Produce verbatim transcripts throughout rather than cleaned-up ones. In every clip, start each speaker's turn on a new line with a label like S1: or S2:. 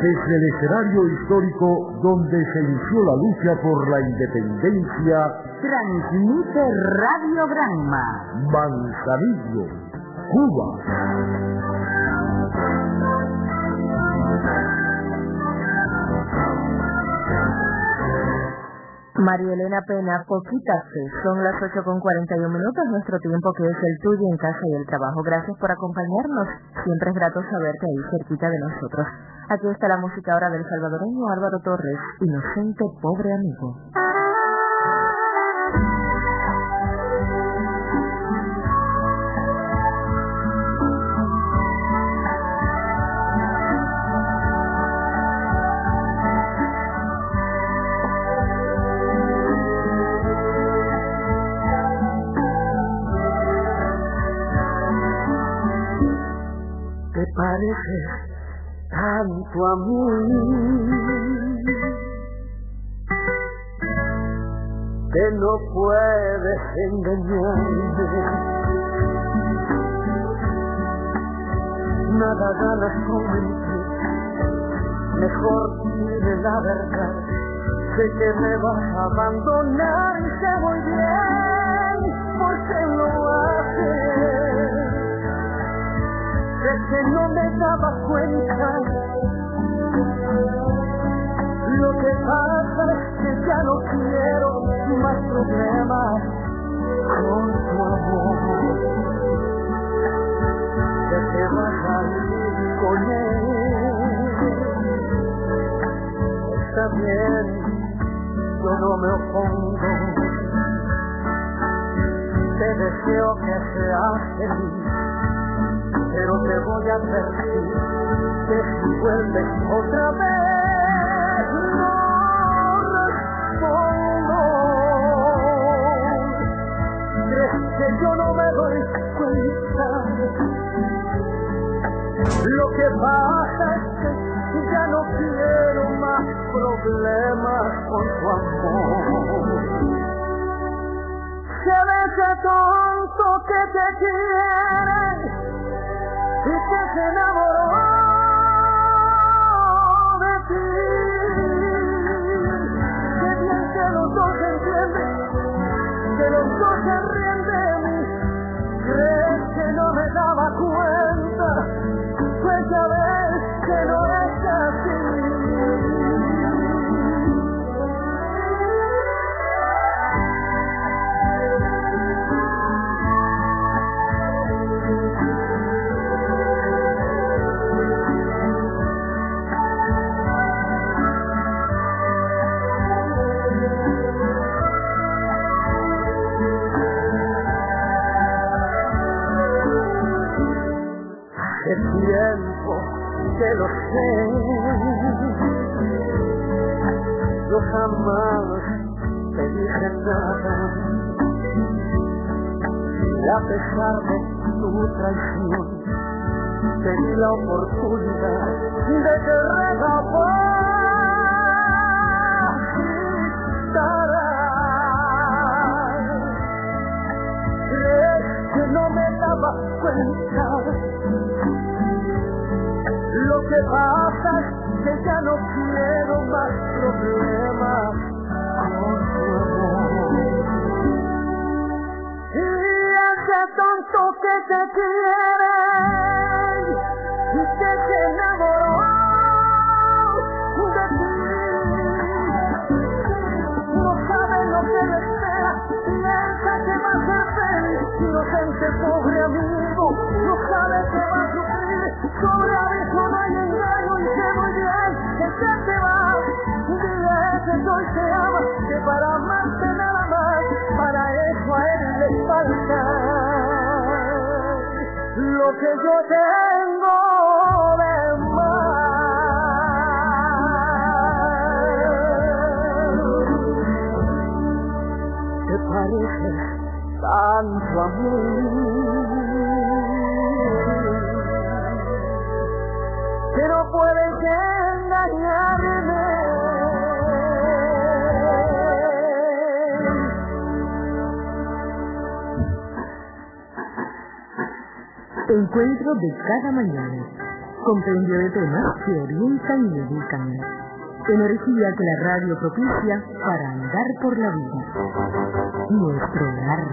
S1: Desde el escenario histórico donde se inició la lucha por la independencia,
S2: transmite Radiogramma,
S1: Manzanillo, Cuba.
S3: María Elena Pena, poquita fe. Son las ocho con cuarenta y un minutos, nuestro tiempo que es el tuyo en casa y el trabajo. Gracias por acompañarnos. Siempre es grato saberte ahí cerquita de nosotros. Aquí está la música ahora del salvadoreño Álvaro Torres, Inocente Pobre Amigo.
S4: Te pareces tanto a mí que no puedes engañarme. Nada ganas con mentir, mejor dime la verdad. Sé que me vas a abandonar y sé muy bien por qué lo haces. Sé que no me daba cuenta. Lo que pasa es que ya no quiero más problemas con tu amor. Que te vas a ir con él. Está bien, yo no me opongo. Te deseo que seas feliz, pero te voy a advertir que si vuelves otra vez no respondo. ¿Crees que yo no me doy cuenta? Lo que pasa es que ya no quiero más problemas con tu amor. Se ve ese tonto que te quiere y que se enamoró de ti. Que bien que los dos se entienden, que los dos se ríen de mí. ¿Crees que no me daba cuenta? Pues ya ves que no es así. Hace tiempo que lo sé, yo jamás te dije nada, y a pesar de tu traición, te di la oportunidad de que recapacitarás. ¿Crees que no me daba cuenta? Lo que pasa es que ya no quiero más problemas con tu amor. Y ese tonto que te quiere y que se enamoró de ti, no sabe lo que le espera, piensa que va a ser feliz. Inocente pobre amigo, no sabe que va a sufrir. Sobre aviso no hay engaño y sé muy bien que ya te vas. Dile que soy te ama, que para amarte nada más, para eso a él le falta lo que yo tengo de más. Te pareces tanto a mí que no puedes engañarme.
S3: Encuentro de cada mañana. compendio de temas que orientan y educan. Energía que la radio propicia para andar por la vida. Nuestro hogar.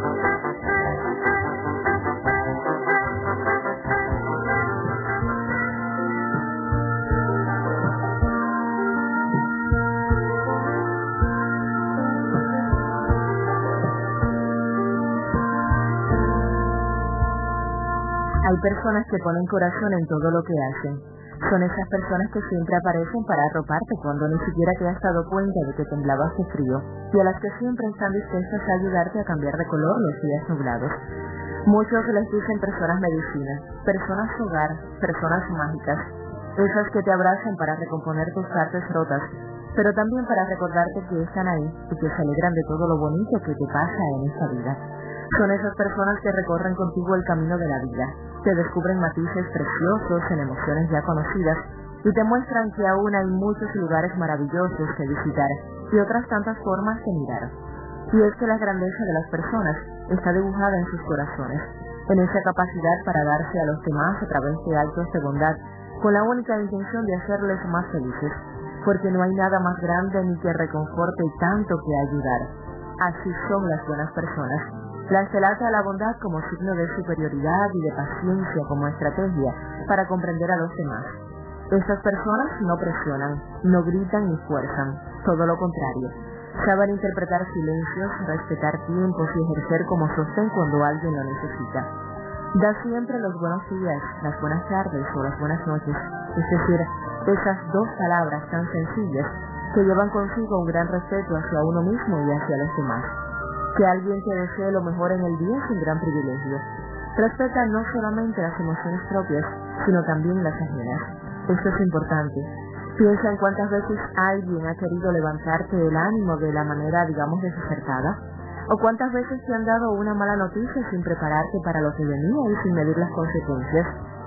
S3: Hay personas que ponen corazón en todo lo que hacen. Son esas personas que siempre aparecen para arroparte cuando ni siquiera te has dado cuenta de que temblabas de frío, y a las que siempre están dispuestas a ayudarte a cambiar de color los días nublados. Muchos les dicen personas medicina, personas hogar, personas mágicas, esas que te abrazan para recomponer tus partes rotas, pero también para recordarte que están ahí y que se alegran de todo lo bonito que te pasa en esta vida. Son esas personas que recorren contigo el camino de la vida, te descubren matices preciosos en emociones ya conocidas y te muestran que aún hay muchos lugares maravillosos que visitar y otras tantas formas de mirar. Y es que la grandeza de las personas está dibujada en sus corazones, en esa capacidad para darse a los demás a través de actos de bondad, con la única intención de hacerles más felices, porque no hay nada más grande ni que reconforte tanto que ayudar. Así son las buenas personas. Las delata a la bondad como signo de superioridad y de paciencia como estrategia para comprender a los demás. Estas personas no presionan, no gritan ni fuerzan, todo lo contrario. Saben interpretar silencios, respetar tiempos y ejercer como sostén cuando alguien lo necesita. Da siempre los buenos días, las buenas tardes o las buenas noches, es decir, esas dos palabras tan sencillas que llevan consigo un gran respeto hacia uno mismo y hacia los demás. Que alguien te desee lo mejor en el día es un gran privilegio. Respeta no solamente las emociones propias, sino también las ajenas. Esto es importante. Piensa en cuántas veces alguien ha querido levantarte el ánimo de la manera, digamos, desacertada, o cuántas veces te han dado una mala noticia sin prepararte para lo que venía y sin medir las consecuencias.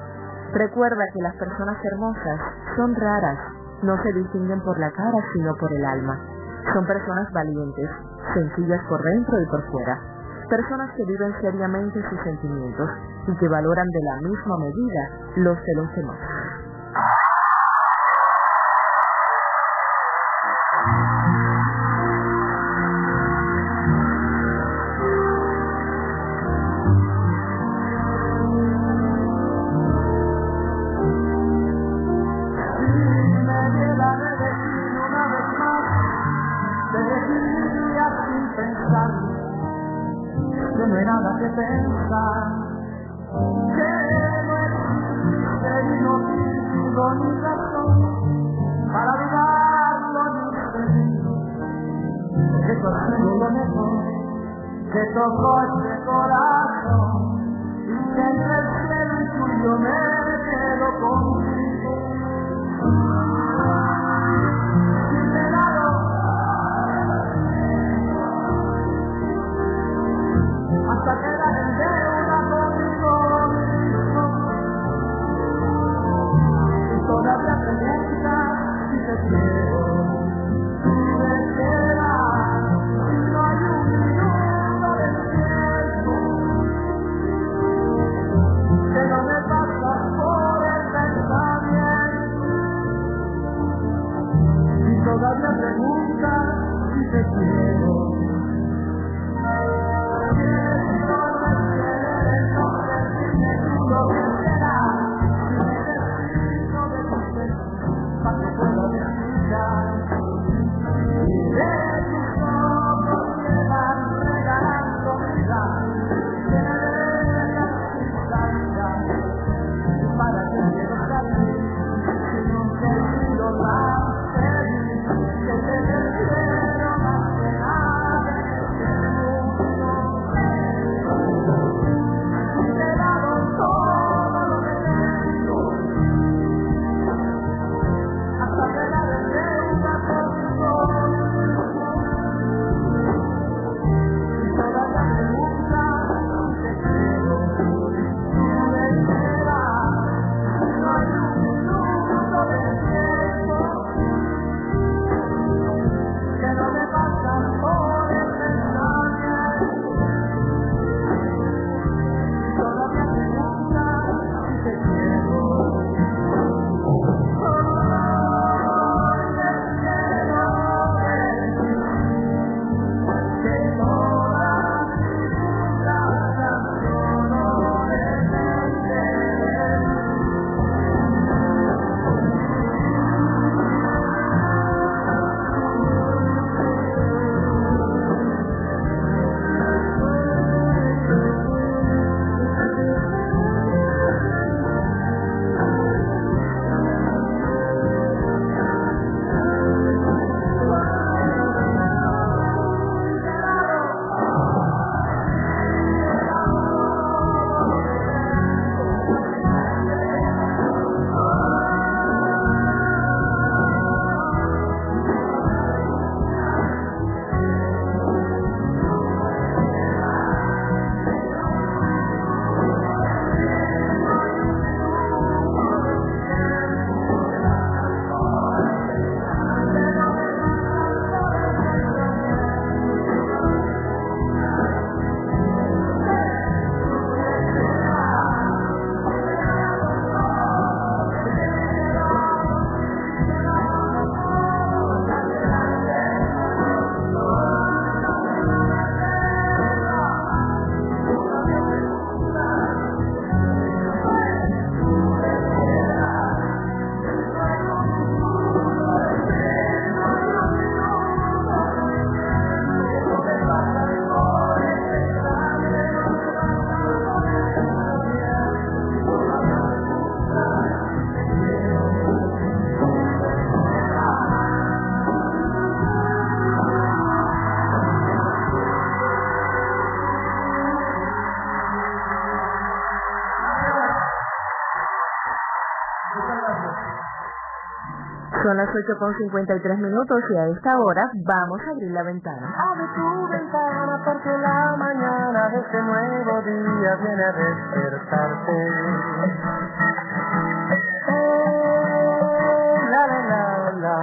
S3: Recuerda que las personas hermosas son raras, no se distinguen por la cara sino por el alma. Son personas valientes, sencillas por dentro y por fuera, personas que viven seriamente sus sentimientos y que valoran de la misma medida los de los demás.
S4: Que no hay nada que pensar, que no existe ni motivo ni razón para dudarlo ni pedirlo. Eso ha sido lo mejor que tocó este corazón y que entre el cielo y tuyo me quedo contigo. Sin regalo hasta que la gente una conmigo mismo y todavía pregunta si te quiero y me queda y no hay un minuto del tiempo que no me pasa por el pensamiento y todavía pregunta si te quiero. Que te deseo más que nada.
S3: Son las ocho con cincuenta y tres minutos y a esta hora vamos a abrir la ventana.
S4: Abre tu ventana porque la mañana de este nuevo día viene a despertarte. Oh, la la la la.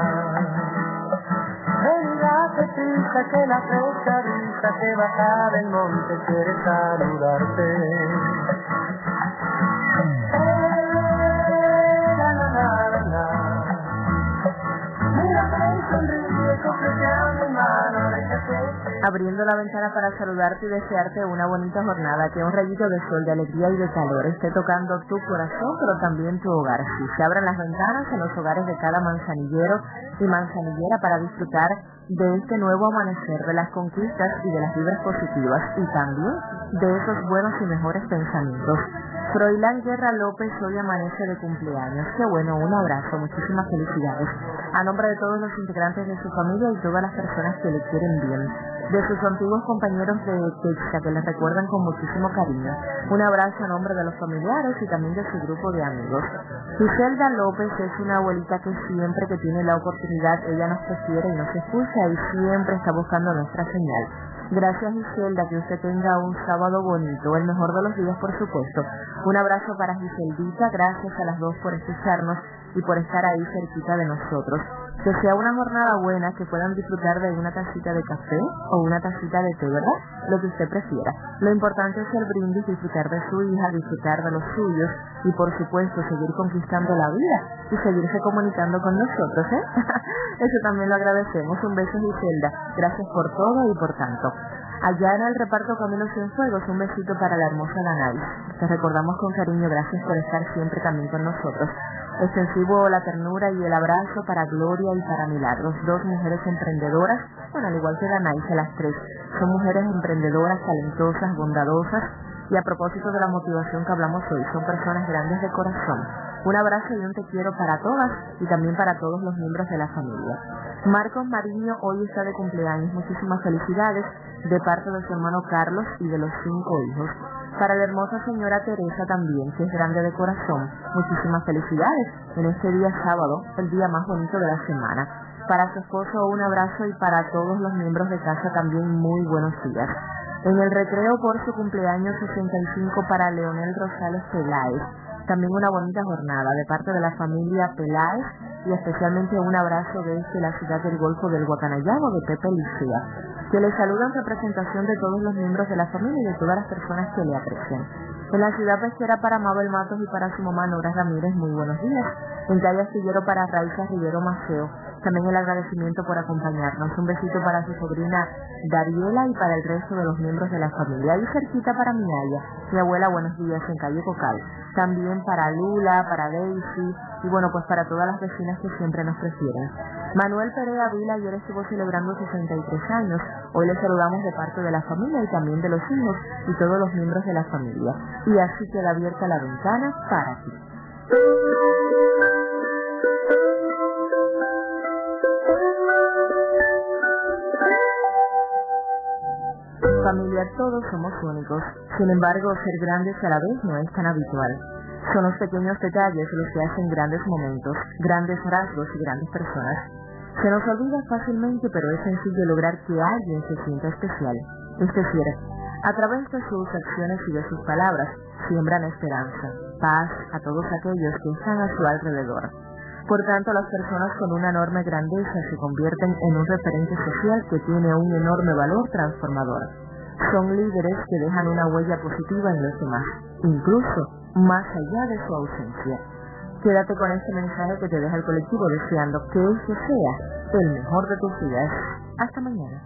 S4: Ven y date prisa que la fresca brisa que baja del monte quiere saludarte. Eh, la la la la la.
S3: Abriendo la ventana para saludarte y desearte una bonita jornada, que un rayito de sol, de alegría y de calor esté tocando tu corazón, pero también tu hogar. Si se abran las ventanas en los hogares de cada manzanillero y manzanillera para disfrutar de este nuevo amanecer, de las conquistas y de las vibras positivas, y también de esos buenos y mejores pensamientos. Froilán Guerra López hoy amanece de cumpleaños. Qué bueno, un abrazo, muchísimas felicidades. A nombre de todos los integrantes de su familia y todas las personas que le quieren bien. De sus antiguos compañeros de Texas que les recuerdan con muchísimo cariño. Un abrazo a nombre de los familiares y también de su grupo de amigos. Giselda López es una abuelita que siempre que tiene la oportunidad, ella nos prefiere y nos escucha y siempre está buscando nuestra señal. Gracias, Giselda, que usted tenga un sábado bonito, el mejor de los días, por supuesto. Un abrazo para Giseldita, gracias a las dos por escucharnos y por estar ahí cerquita de nosotros. Que sea una jornada buena, que puedan disfrutar de una tacita de café o una tacita de té, ¿verdad? Lo que usted prefiera. Lo importante es el brindis, disfrutar de su hija, disfrutar de los suyos y, por supuesto, seguir conquistando la vida y seguirse comunicando con nosotros, ¿eh? Eso también lo agradecemos. Un beso, Giselda. Gracias por todo y por tanto. Allá en el reparto Camilo Cienfuegos, un besito para la hermosa Danay. Te recordamos con cariño, gracias por estar siempre también con nosotros. Extensivo la ternura y el abrazo para Gloria y para Milagros, dos mujeres emprendedoras, bueno, al igual que Danay, las tres. Son mujeres emprendedoras, talentosas, bondadosas, y a propósito de la motivación que hablamos hoy, son personas grandes de corazón. Un abrazo y un te quiero para todas y también para todos los miembros de la familia. Marcos Mariño hoy está de cumpleaños, muchísimas felicidades de parte de su hermano Carlos y de los cinco hijos. Para la hermosa señora Teresa también, que es grande de corazón, muchísimas felicidades en este día sábado, el día más bonito de la semana. Para su esposo un abrazo y para todos los miembros de casa también muy buenos días. En el recreo por su cumpleaños sesenta y cinco para Leonel Rosales Peláez. También una bonita jornada de parte de la familia Peláez y especialmente un abrazo desde la ciudad del Golfo del Guacanayabo de Pepe Licea, que le saluda en representación de todos los miembros de la familia y de todas las personas que le aprecian. En la ciudad pesquera para Mabel Matos y para su mamá Nora Ramírez, muy buenos días. En calle Astillero para Raiza Rivero Maceo, también el agradecimiento por acompañarnos. Un besito para su sobrina Dariela y para el resto de los miembros de la familia. Y cerquita para Minaya, mi abuela, buenos días, en calle Cocal. También para Lula, para Daisy y bueno, pues para todas las vecinas que siempre nos prefieren. Manuel Perea Vila ayer estuvo celebrando sesenta y tres años. Hoy le saludamos de parte de la familia y también de los hijos y todos los miembros de la familia. Y así queda abierta la ventana para ti. Familia, todos somos únicos. Sin embargo, ser grandes a la vez no es tan habitual. Son los pequeños detalles los que hacen grandes momentos, grandes rasgos y grandes personas. Se nos olvida fácilmente, pero es sencillo lograr que alguien se sienta especial. Es decir, a través de sus acciones y de sus palabras, siembran esperanza, paz a todos aquellos que están a su alrededor. Por tanto, las personas con una enorme grandeza se convierten en un referente social que tiene un enorme valor transformador. Son líderes que dejan una huella positiva en los demás, incluso más allá de su ausencia. Quédate con este mensaje que te deja el colectivo deseando que este sea el mejor de tus días. Hasta mañana.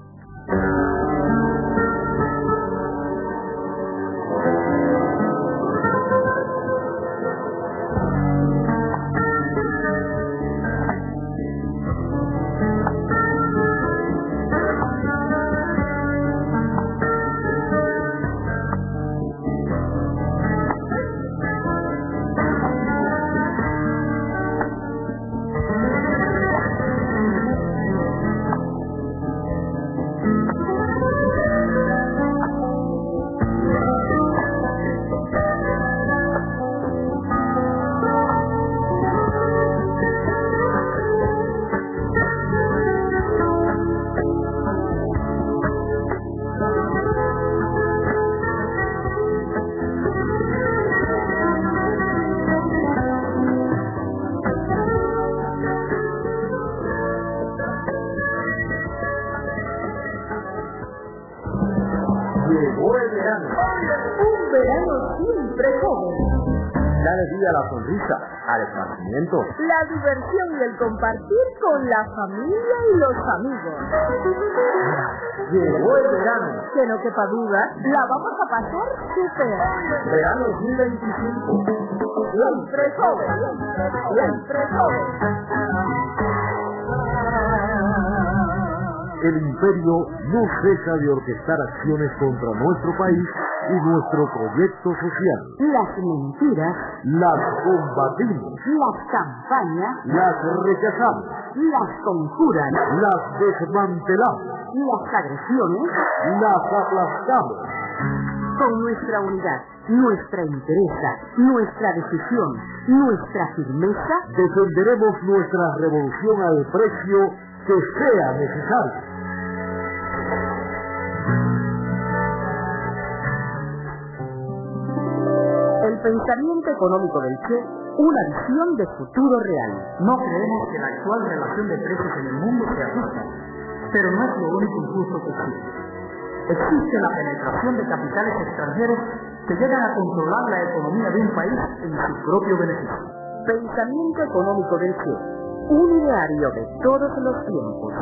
S1: Llegó el verano.
S3: Un verano siempre joven.
S1: La alegría, la sonrisa, al esparcimiento.
S3: La diversión y el compartir con la familia y los amigos.
S1: Llegó el verano.
S3: Que no quepa duda, la vamos a pasar súper.
S1: Verano dos mil veinticinco.
S3: Siempre joven. Siempre joven.
S1: El imperio no cesa de orquestar acciones contra nuestro país y nuestro proyecto social.
S2: Las mentiras,
S1: Las combatimos,
S2: las campañas,
S1: las rechazamos,
S2: las conjuran,
S1: las desmantelamos,
S2: las agresiones,
S1: las aplastamos.
S2: con nuestra unidad, nuestra entereza, nuestra decisión, nuestra firmeza,
S1: Defenderemos nuestra revolución al precio que sea necesario.
S2: el pensamiento económico del Che, una visión de futuro real.
S5: No creemos que la actual relación de precios en el mundo sea justa, pero no es lo único injusto que existe. Existe la penetración de capitales extranjeros que llegan a controlar la economía de un país en su propio beneficio.
S2: Pensamiento económico del Che, un ideario de todos los tiempos.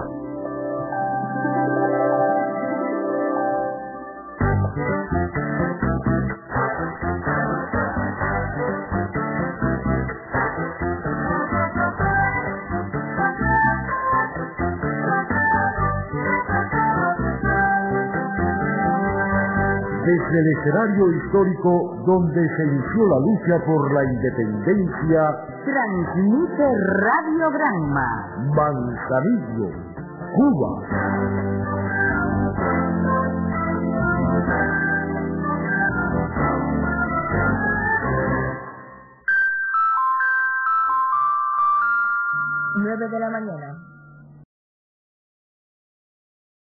S1: Desde el escenario histórico donde se inició la lucha por la independencia,
S2: Transmite Radio Granma.
S1: Manzanillo, Cuba.